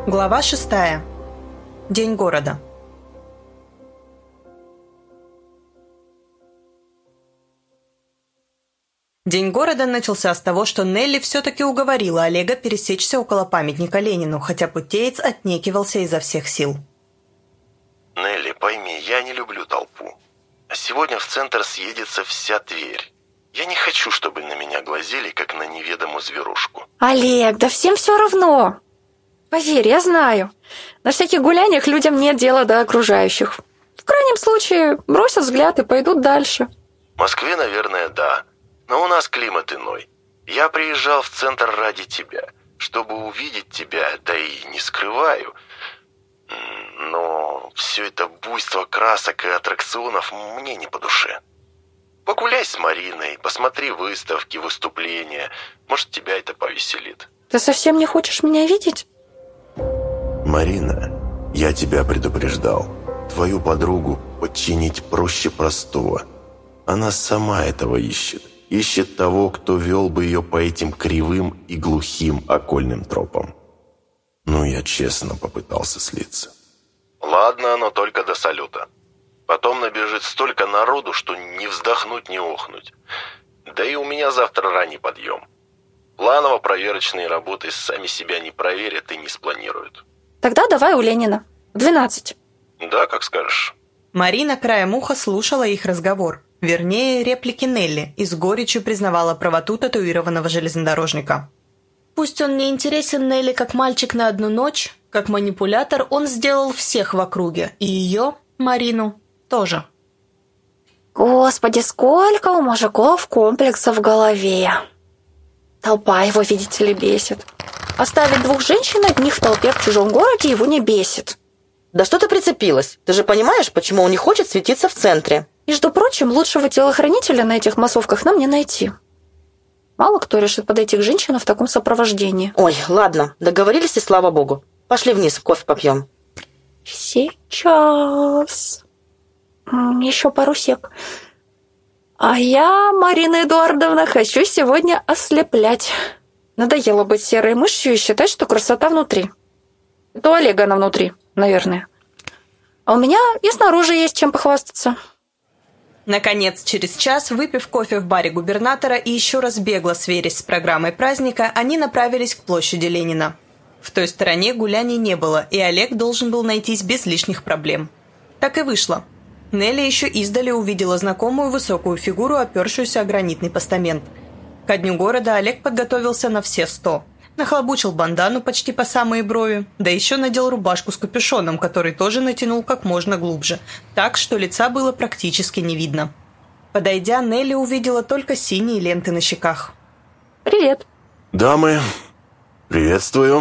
Глава 6. День города. День города начался с того, что Нелли все-таки уговорила Олега пересечься около памятника Ленину, хотя путеец отнекивался изо всех сил. «Нелли, пойми, я не люблю толпу. А сегодня в центр съедется вся Тверь. Я не хочу, чтобы на меня глазели, как на неведомую зверушку». Олег, да всем все равно. Поверь, я знаю. На всяких гуляниях людям нет дела до окружающих. В крайнем случае, бросят взгляд и пойдут дальше. В Москве, наверное, да. Но у нас климат иной. Я приезжал в центр ради тебя, чтобы увидеть тебя, да и не скрываю. Но все это буйство красок и аттракционов мне не по душе. Погуляй с Мариной, посмотри выставки, выступления. Может, тебя это повеселит. Ты совсем не хочешь меня видеть? Марина, я тебя предупреждал. Твою подругу подчинить проще простого. Она сама этого ищет. Ищет того, кто вел бы ее по этим кривым и глухим окольным тропам. Ну, я честно попытался слиться. Ладно, но только до салюта. Потом набежит столько народу, что не вздохнуть, не охнуть. Да и у меня завтра ранний подъем. Планово-проверочные работы сами себя не проверят и не спланируют. Тогда давай у Ленина. В 12. Да, как скажешь. Марина краем уха слушала их разговор. Вернее, реплики Нелли, и с горечью признавала правоту татуированного железнодорожника. Пусть он не интересен Нелли как мальчик на одну ночь, как манипулятор он сделал всех в округе. И ее, Марину, тоже. Господи, сколько у мужиков комплексов в голове. Толпа его, видите ли, бесит. Оставить двух женщин одних в толпе в чужом городе его не бесит. Да что ты прицепилась? Ты же понимаешь, почему он не хочет светиться в центре. Между прочим, лучшего телохранителя на этих массовках нам не найти. Мало кто решит подойти к женщинам в таком сопровождении. Ой, ладно, договорились и слава богу. Пошли вниз, кофе попьем. Сейчас. Еще пару сек. А я, Марина Эдуардовна, хочу сегодня ослеплять. Надоело быть серой мышью и считать, что красота внутри. Это у Олега она внутри, наверное. А у меня и снаружи есть чем похвастаться. Наконец, через час, выпив кофе в баре губернатора и еще раз бегло сверясь с программой праздника, они направились к площади Ленина. В той стороне гуляний не было, и Олег должен был найтись без лишних проблем. Так и вышло. Нелли еще издали увидела знакомую высокую фигуру, опершуюся о гранитный постамент. Ко дню города Олег подготовился на все 100. Нахлобучил бандану почти по самые брови, да еще надел рубашку с капюшоном, который тоже натянул как можно глубже, так, что лица было практически не видно. Подойдя, Нелли увидела только синие ленты на щеках. Привет. Дамы, приветствую.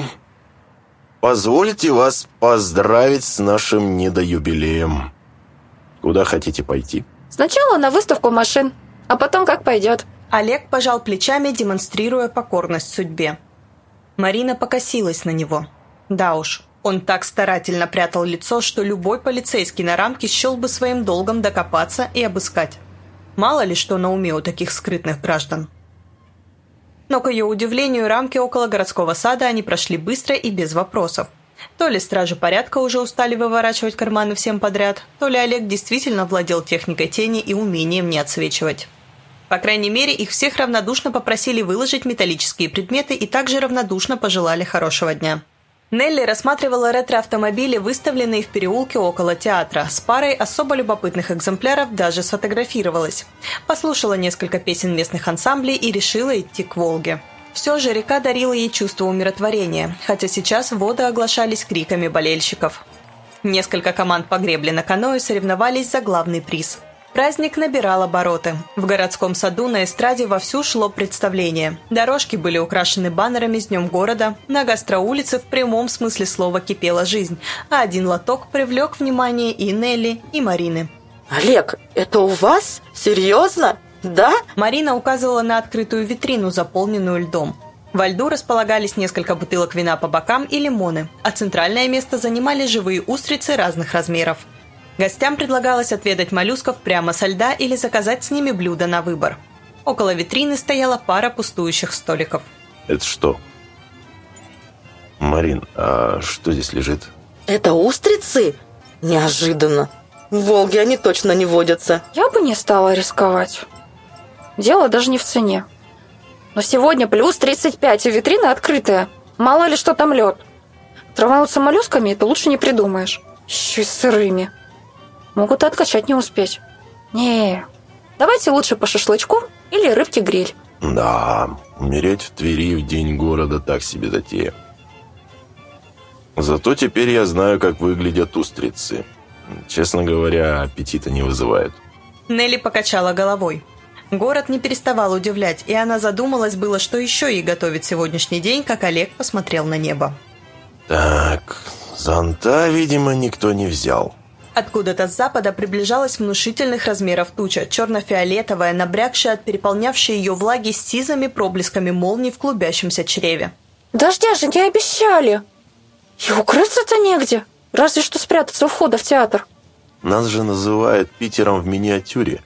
Позвольте вас поздравить с нашим недоюбилеем. Куда хотите пойти? Сначала на выставку машин, а потом как пойдет. Олег пожал плечами, демонстрируя покорность судьбе. Марина покосилась на него. Да уж, он так старательно прятал лицо, что любой полицейский на рамке счел бы своим долгом докопаться и обыскать. Мало ли что на уме у таких скрытных граждан. Но, к ее удивлению, рамки около городского сада они прошли быстро и без вопросов. То ли стражи порядка уже устали выворачивать карманы всем подряд, то ли Олег действительно владел техникой тени и умением не отсвечивать. По крайней мере, их всех равнодушно попросили выложить металлические предметы и также равнодушно пожелали хорошего дня. Нелли рассматривала ретро-автомобили, выставленные в переулке около театра. С парой особо любопытных экземпляров даже сфотографировалась. Послушала несколько песен местных ансамблей и решила идти к Волге. Все же река дарила ей чувство умиротворения, хотя сейчас воды оглашались криками болельщиков. Несколько команд по гребле на каноэ соревновались за главный приз. Праздник набирал обороты. В городском саду на эстраде вовсю шло представление. Дорожки были украшены баннерами с Днем города, на гастроулице в прямом смысле слова кипела жизнь, а один лоток привлек внимание и Нелли, и Марины. Олег, это у вас? Серьезно? Да? Марина указывала на открытую витрину, заполненную льдом. Во льду располагались несколько бутылок вина по бокам и лимоны, а центральное место занимали живые устрицы разных размеров. Гостям предлагалось отведать моллюсков прямо со льда или заказать с ними блюдо на выбор. Около витрины стояла пара пустующих столиков. Это что? Марин, а что здесь лежит? Это устрицы? Неожиданно. В Волге они точно не водятся. Я бы не стала рисковать. Дело даже не в цене. Но сегодня плюс 35, и витрина открытая. Мало ли что там лед. Травануться моллюсками это лучше не придумаешь. Еще и сырыми. Могут и откачать не успеть. Не, давайте лучше по шашлычку или рыбке-гриль. Да, умереть в Твери в день города так себе затея. Зато теперь я знаю, как выглядят устрицы. Честно говоря, аппетита не вызывают. Нелли покачала головой. Город не переставал удивлять, и она задумалась было, что еще ей готовит сегодняшний день, как Олег посмотрел на небо. Так, зонта, видимо, никто не взял. Откуда-то с запада приближалась внушительных размеров туча, черно-фиолетовая, набрякшая от переполнявшей ее влаги с сизыми проблесками молний в клубящемся чреве. Дождя же не обещали. И укрыться-то негде. Разве что спрятаться у входа в театр. Нас же называют Питером в миниатюре.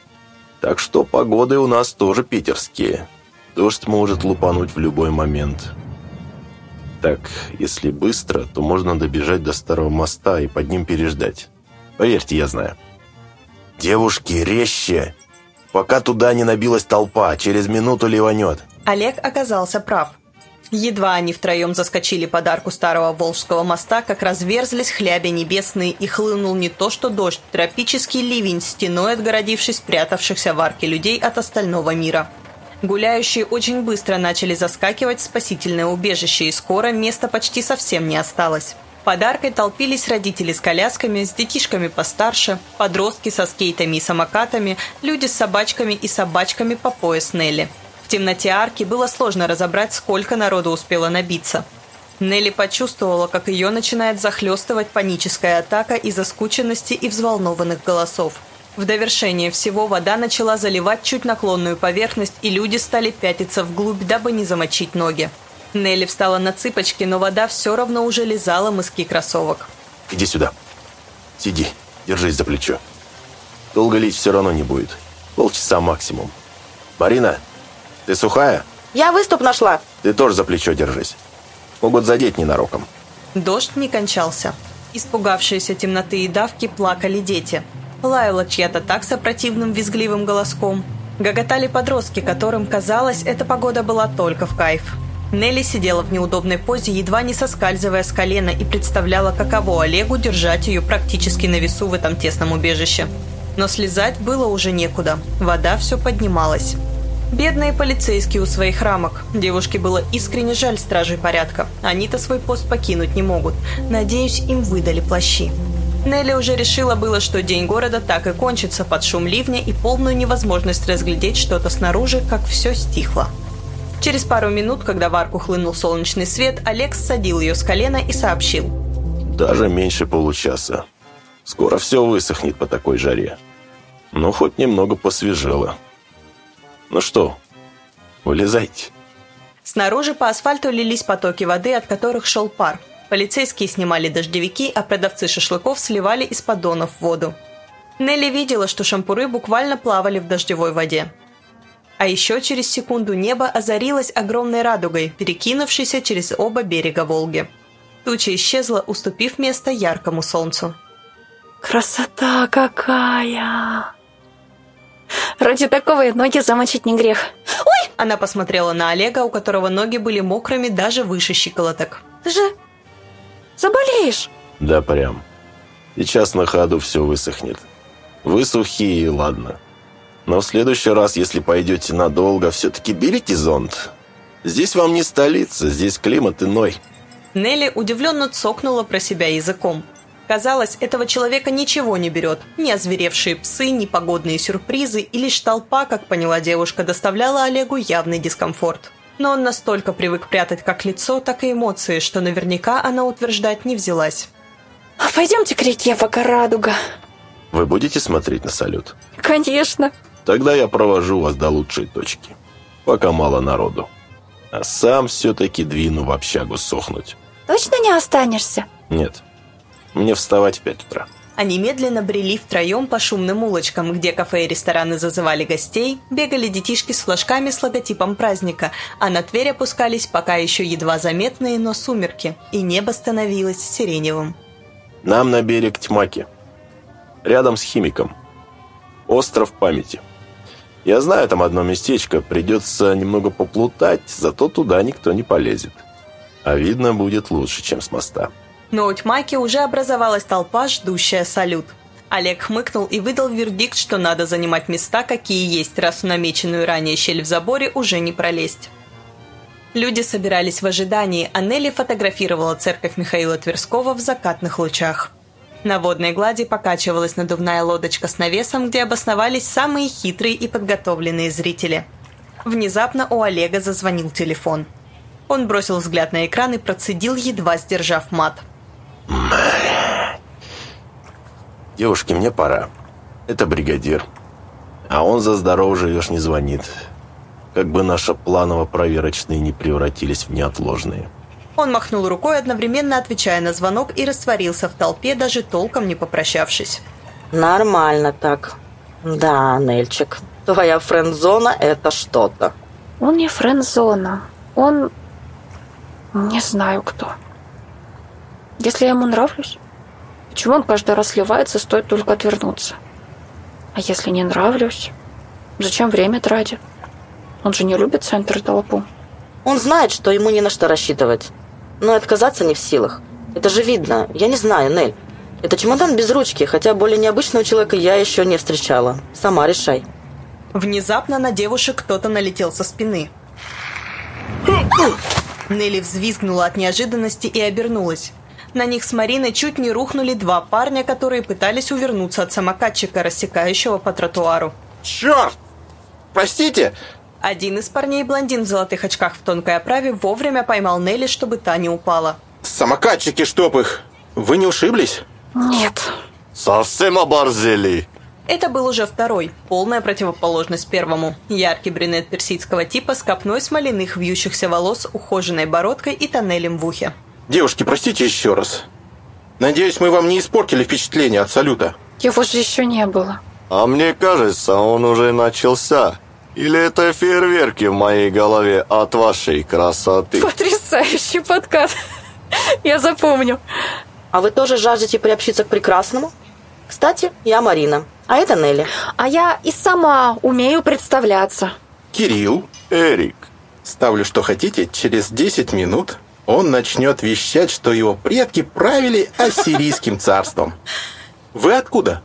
Так что погоды у нас тоже питерские. Дождь может лупануть в любой момент. Так, если быстро, то можно добежать до старого моста и под ним переждать. Поверьте, я знаю. Девушки, резче! Пока туда не набилась толпа, через минуту ливанет. Олег оказался прав. Едва они втроем заскочили под арку старого Волжского моста, как разверзлись хляби небесные, и хлынул не то что дождь, тропический ливень, стеной отгородившись спрятавшихся в арке людей от остального мира. Гуляющие очень быстро начали заскакивать в спасительное убежище, и скоро места почти совсем не осталось. Под аркой толпились родители с колясками, с детишками постарше, подростки со скейтами и самокатами, люди с собачками и собачками по пояс Нелли. В темноте арки было сложно разобрать, сколько народу успело набиться. Нелли почувствовала, как ее начинает захлестывать паническая атака из-за скученности и взволнованных голосов. В довершение всего вода начала заливать чуть наклонную поверхность, и люди стали пятиться вглубь, дабы не замочить ноги. Нелли встала на цыпочки, но вода все равно уже лизала мыски кроссовок. Иди сюда. Сиди, держись за плечо. Долго лить все равно не будет. Полчаса максимум. Марина, ты сухая? Я выступ нашла. Ты тоже за плечо держись. Могут задеть ненароком. Дождь не кончался. Испугавшиеся темноты и давки плакали дети. Лаяла чья-то такса противным визгливым голоском. Гоготали подростки, которым, казалось, эта погода была только в кайф. Нелли сидела в неудобной позе, едва не соскальзывая с колена, и представляла, каково Олегу держать ее практически на весу в этом тесном убежище. Но слезать было уже некуда. Вода все поднималась. Бедные полицейские у своих рамок. Девушке было искренне жаль стражей порядка. Они-то свой пост покинуть не могут. Надеюсь, им выдали плащи. Нелли уже решила было, что день города так и кончится под шум ливня и полную невозможность разглядеть что-то снаружи, как все стихло. Через пару минут, когда в арку хлынул солнечный свет, Олег ссадил ее с колена и сообщил. Даже меньше получаса. Скоро все высохнет по такой жаре. Но хоть немного посвежело. Ну что, вылезайте. Снаружи по асфальту лились потоки воды, от которых шел пар. Полицейские снимали дождевики, а продавцы шашлыков сливали из поддонов воду. Нелли видела, что шампуры буквально плавали в дождевой воде. А еще через секунду небо озарилось огромной радугой, перекинувшейся через оба берега Волги. Туча исчезла, уступив место яркому солнцу. Красота какая! Ради такого и ноги замочить не грех. Ой! Она посмотрела на Олега, у которого ноги были мокрыми даже выше щиколоток. Ты же заболеешь. Да прям. Сейчас на ходу все высохнет. Вы сухие, и ладно. Но в следующий раз, если пойдете надолго, все-таки берите зонт. Здесь вам не столица, здесь климат иной. Нелли удивленно цокнула про себя языком. Казалось, этого человека ничего не берет. Ни озверевшие псы, ни погодные сюрпризы, и лишь толпа, как поняла девушка, доставляла Олегу явный дискомфорт. Но он настолько привык прятать как лицо, так и эмоции, что наверняка она утверждать не взялась. Пойдемте к реке, пока радуга. Вы будете смотреть на салют? Конечно. Тогда я провожу вас до лучшей точки. Пока мало народу. А сам все-таки двину в общагу сохнуть. Точно не останешься? Нет. Мне вставать в 5 утра. Они медленно брели втроем по шумным улочкам, где кафе и рестораны зазывали гостей, бегали детишки с флажками с логотипом праздника, а на Тверь опускались пока еще едва заметные, но сумерки, и небо становилось сиреневым. Нам на берег Тьмаки. Рядом с Химиком. Остров памяти. Я знаю там одно местечко, придется немного поплутать, зато туда никто не полезет. А видно будет лучше, чем с моста. Но у Тьмаки уже образовалась толпа, ждущая салют. Олег хмыкнул и выдал вердикт, что надо занимать места, какие есть, раз в намеченную ранее щель в заборе уже не пролезть. Люди собирались в ожидании, а Нелли фотографировала церковь Михаила Тверского в закатных лучах. На водной глади покачивалась надувная лодочка с навесом, где обосновались самые хитрые и подготовленные зрители. Внезапно у Олега зазвонил телефон. Он бросил взгляд на экран и процедил, едва сдержав мат. Девушки, мне пора. Это бригадир. А он за здорово живешь не звонит. Как бы наши планово-проверочные не превратились в неотложные. Он махнул рукой, одновременно отвечая на звонок, и растворился в толпе, даже толком не попрощавшись. Нормально так. Да, Нельчик, твоя френд-зона – это что-то. Он не френд-зона. Он... не знаю кто. Если я ему нравлюсь, почему он каждый раз сливается, стоит только отвернуться? А если не нравлюсь, зачем время тратить? Он же не любит центр и толпу. Он знает, что ему не на что рассчитывать. Но отказаться не в силах. Это же видно. Я не знаю, Нель. Это чемодан без ручки, хотя более необычного человека я еще не встречала. Сама решай. Внезапно на девушек кто-то налетел со спины. Нелли взвизгнула от неожиданности и обернулась. На них с Мариной чуть не рухнули два парня, которые пытались увернуться от самокатчика, рассекающего по тротуару. Черт! Простите! Один из парней, блондин в золотых очках в тонкой оправе, вовремя поймал Нелли, чтобы та не упала. Самокатчики, чтоб их! Вы не ушиблись? Нет. Совсем оборзели. Это был уже второй, полная противоположность первому. Яркий брюнет персидского типа с копной смоляных вьющихся волос, ухоженной бородкой и тоннелем в ухе. Девушки, простите еще раз. Надеюсь, мы вам не испортили впечатление от салюта. Его же еще не было. А мне кажется, он уже начался. Или это фейерверки в моей голове от вашей красоты? Потрясающий подкат. Я запомню. А вы тоже жаждете приобщиться к прекрасному? Кстати, я Марина, а это Нелли. А я и сама умею представляться. Кирилл. Эрик. Ставлю, что хотите, через 10 минут он начнет вещать, что его предки правили ассирийским царством. Вы откуда?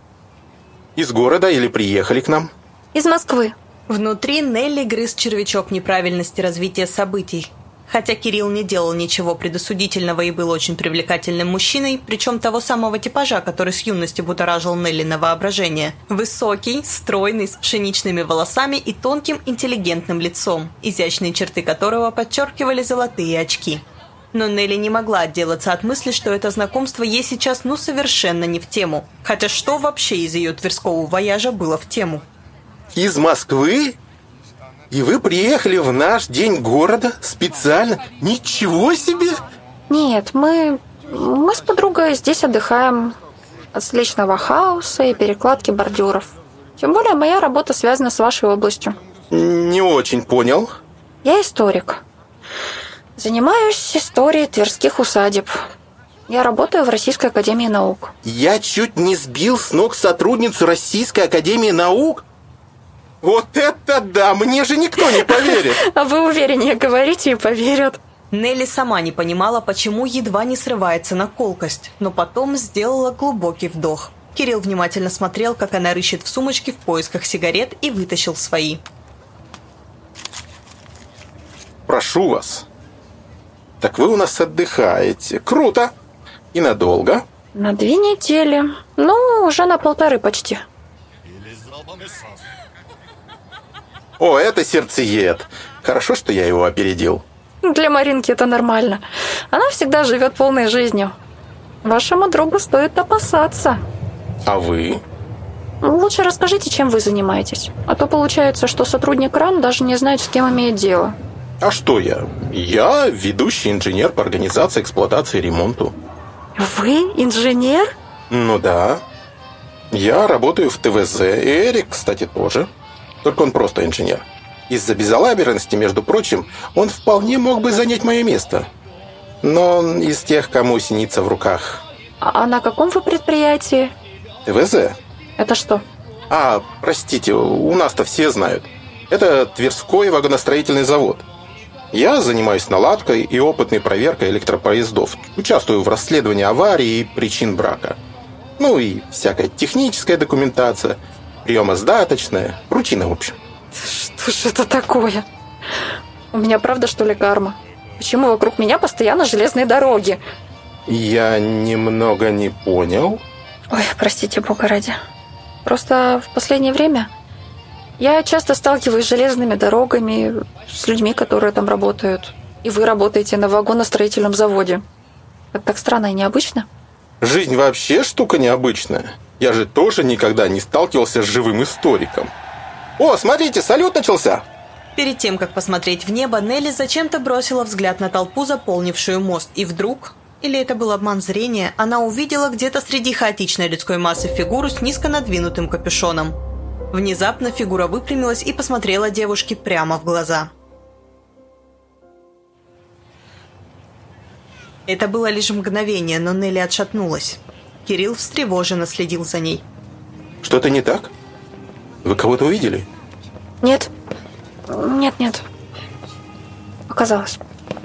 Из города или приехали к нам? Из Москвы. Внутри Нелли грыз червячок неправильности развития событий. Хотя Кирилл не делал ничего предосудительного и был очень привлекательным мужчиной, причем того самого типажа, который с юности будоражил Нелли на воображение. Высокий, стройный, с пшеничными волосами и тонким интеллигентным лицом, изящные черты которого подчеркивали золотые очки. Но Нелли не могла отделаться от мысли, что это знакомство ей сейчас совершенно не в тему. Хотя что вообще из ее тверского вояжа было в тему? Из Москвы? И вы приехали в наш день города специально? Ничего себе! Нет, мы с подругой здесь отдыхаем от столичного хаоса и перекладки бордюров. Тем более моя работа связана с вашей областью. Не очень понял. Я историк. Занимаюсь историей тверских усадеб. Я работаю в Российской академии наук. Я чуть не сбил с ног сотрудницу Российской академии наук? Вот это да! Мне же никто не поверит! А вы увереннее говорите и поверят. Нелли сама не понимала, почему едва не срывается на колкость, но потом сделала глубокий вдох. Кирилл внимательно смотрел, как она рыщет в сумочке в поисках сигарет, и вытащил свои. Прошу вас. Так вы у нас отдыхаете. Круто! И надолго? На 2 недели. Ну, уже на 1,5 почти. О, это сердцеед. Хорошо, что я его опередил. Для Маринки это нормально. Она всегда живет полной жизнью. Вашему другу стоит опасаться. А вы? Лучше расскажите, чем вы занимаетесь. А то получается, что сотрудник РАН даже не знает, с кем имеет дело. А что я? Я ведущий инженер по организации, эксплуатации и ремонту. Вы инженер? Ну да. Я работаю в ТВЗ, и Эрик, кстати, тоже. Только он просто инженер. Из-за безалаберности, между прочим, он вполне мог бы занять мое место. Но он из тех, кому синица в руках. А на каком вы предприятии? ТВЗ? Это что? Простите, у нас-то все знают. Это Тверской вагоностроительный завод. Я занимаюсь наладкой и опытной проверкой электропоездов. Участвую в расследовании аварий и причин брака. Ну и всякая техническая документация, приемо-сдаточная, рутина, в общем. Что же это такое? У меня правда, что ли, карма? Почему вокруг меня постоянно железные дороги? Я немного не понял. Ой, простите, бога ради. Просто в последнее время я часто сталкиваюсь с железными дорогами, с людьми, которые там работают. И вы работаете на вагоностроительном заводе. Это так странно и необычно. Жизнь вообще штука необычная. Я же тоже никогда не сталкивался с живым историком. О, смотрите, салют начался! Перед тем, как посмотреть в небо, Нелли зачем-то бросила взгляд на толпу, заполнившую мост, и вдруг, или это был обман зрения, она увидела где-то среди хаотичной людской массы фигуру с низко надвинутым капюшоном. Внезапно фигура выпрямилась и посмотрела девушке прямо в глаза. Это было лишь мгновение, но Нелли отшатнулась. Кирилл встревоженно следил за ней. Что-то не так? Вы кого-то увидели? Нет. Нет. Показалось.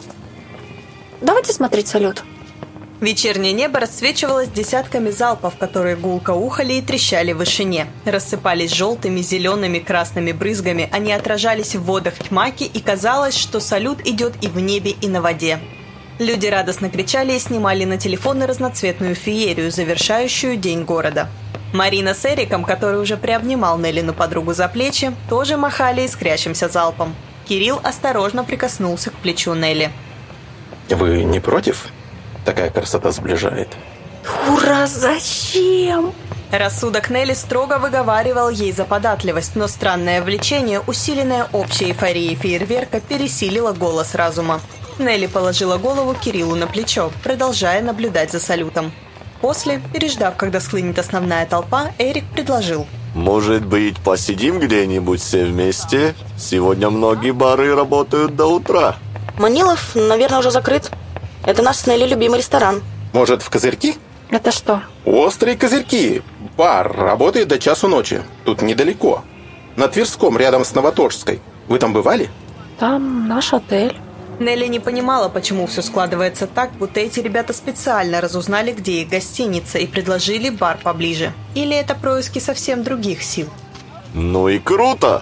Давайте смотреть салют. Вечернее небо расцвечивалось десятками залпов, которые гулко ухали и трещали в вышине. Рассыпались желтыми, зелеными, красными брызгами, они отражались в водах тьмаки, и казалось, что салют идет и в небе, и на воде. Люди радостно кричали и снимали на телефоны разноцветную феерию, завершающую день города. Марина с Эриком, который уже приобнимал Неллину подругу за плечи, тоже махали искрящимся залпом. Кирилл осторожно прикоснулся к плечу Нелли. Вы не против? Такая красота сближает. Ура, зачем? Рассудок Нелли строго выговаривал ей за податливость, но странное влечение, усиленное общей эйфорией фейерверка, пересилило голос разума. Нелли положила голову Кириллу на плечо, продолжая наблюдать за салютом. После, переждав, когда схлынет основная толпа, Эрик предложил. Может быть, посидим где-нибудь все вместе? Сегодня многие бары работают до утра. Манилов, наверное, уже закрыт. Это наш с Нелли любимый ресторан. Может, в Козырьки? Это что? Острые Козырьки. Бар работает до часу ночи. Тут недалеко. На Тверском, рядом с Новоторжской. Вы там бывали? Там наш отель. Нелли не понимала, почему все складывается так, будто эти ребята специально разузнали, где их гостиница, и предложили бар поближе. Или это происки совсем других сил. Ну и круто!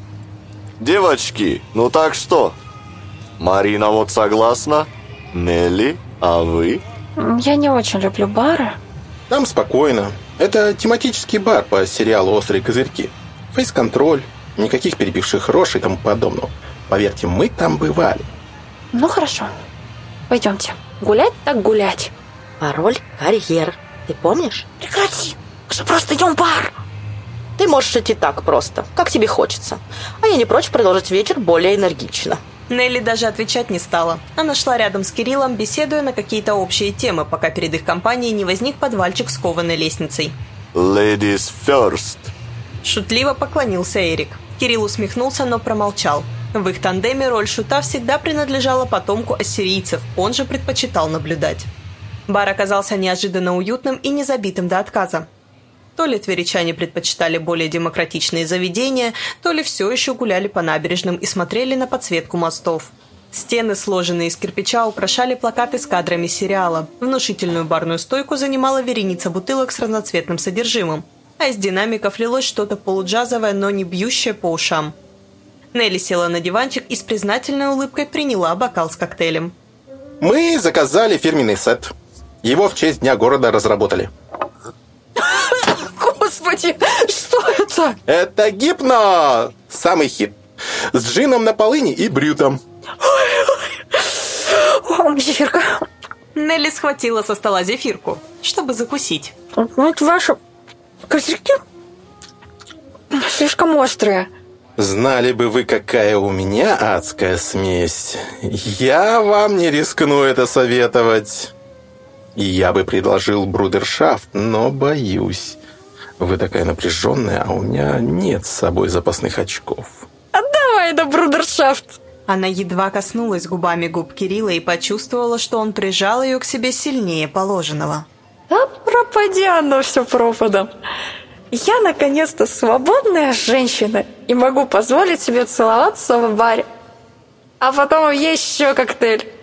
Девочки, ну так что? Марина вот согласна? Нелли, а вы? Я не очень люблю бары. Там спокойно. Это тематический бар по сериалу «Острые козырьки». Фейс-контроль, никаких перебивших рож и тому подобного. Поверьте, мы там бывали. Ну хорошо, пойдемте. Гулять так гулять. Пароль «Карьер». Ты помнишь? Прекрати, мы же просто идем в бар. Ты можешь идти так просто, как тебе хочется. А я не прочь продолжить вечер более энергично. Нелли даже отвечать не стала. Она шла рядом с Кириллом, беседуя на какие-то общие темы, пока перед их компанией не возник подвальчик с кованой лестницей. Ladies first. Шутливо поклонился Эрик. Кирилл усмехнулся, но промолчал. В их тандеме роль шута всегда принадлежала потомку ассирийцев, он же предпочитал наблюдать. Бар оказался неожиданно уютным и не забитым до отказа. То ли тверичане предпочитали более демократичные заведения, то ли все еще гуляли по набережным и смотрели на подсветку мостов. Стены, сложенные из кирпича, украшали плакаты с кадрами сериала. Внушительную барную стойку занимала вереница бутылок с разноцветным содержимым, а из динамиков лилось что-то полуджазовое, но не бьющее по ушам. Нелли села на диванчик и с признательной улыбкой приняла бокал с коктейлем. Мы заказали фирменный сет. Его в честь Дня города разработали. Господи, что это? Это гипно! Самый хит. С джином на полыни и брютом. О, зефирка. Нелли схватила со стола зефирку, чтобы закусить. Ну, это ваши козырьки слишком острые. Знали бы вы, какая у меня адская смесь. Я вам не рискну это советовать. Я бы предложил брудершафт, но боюсь. Вы такая напряженная, а у меня нет с собой запасных очков. Давай на брудершафт. Она едва коснулась губами губ Кирилла и почувствовала, что он прижал ее к себе сильнее положенного. Да пропади оно все пропадом. Я наконец-то свободная женщина и могу позволить себе целоваться в баре. А потом еще коктейль.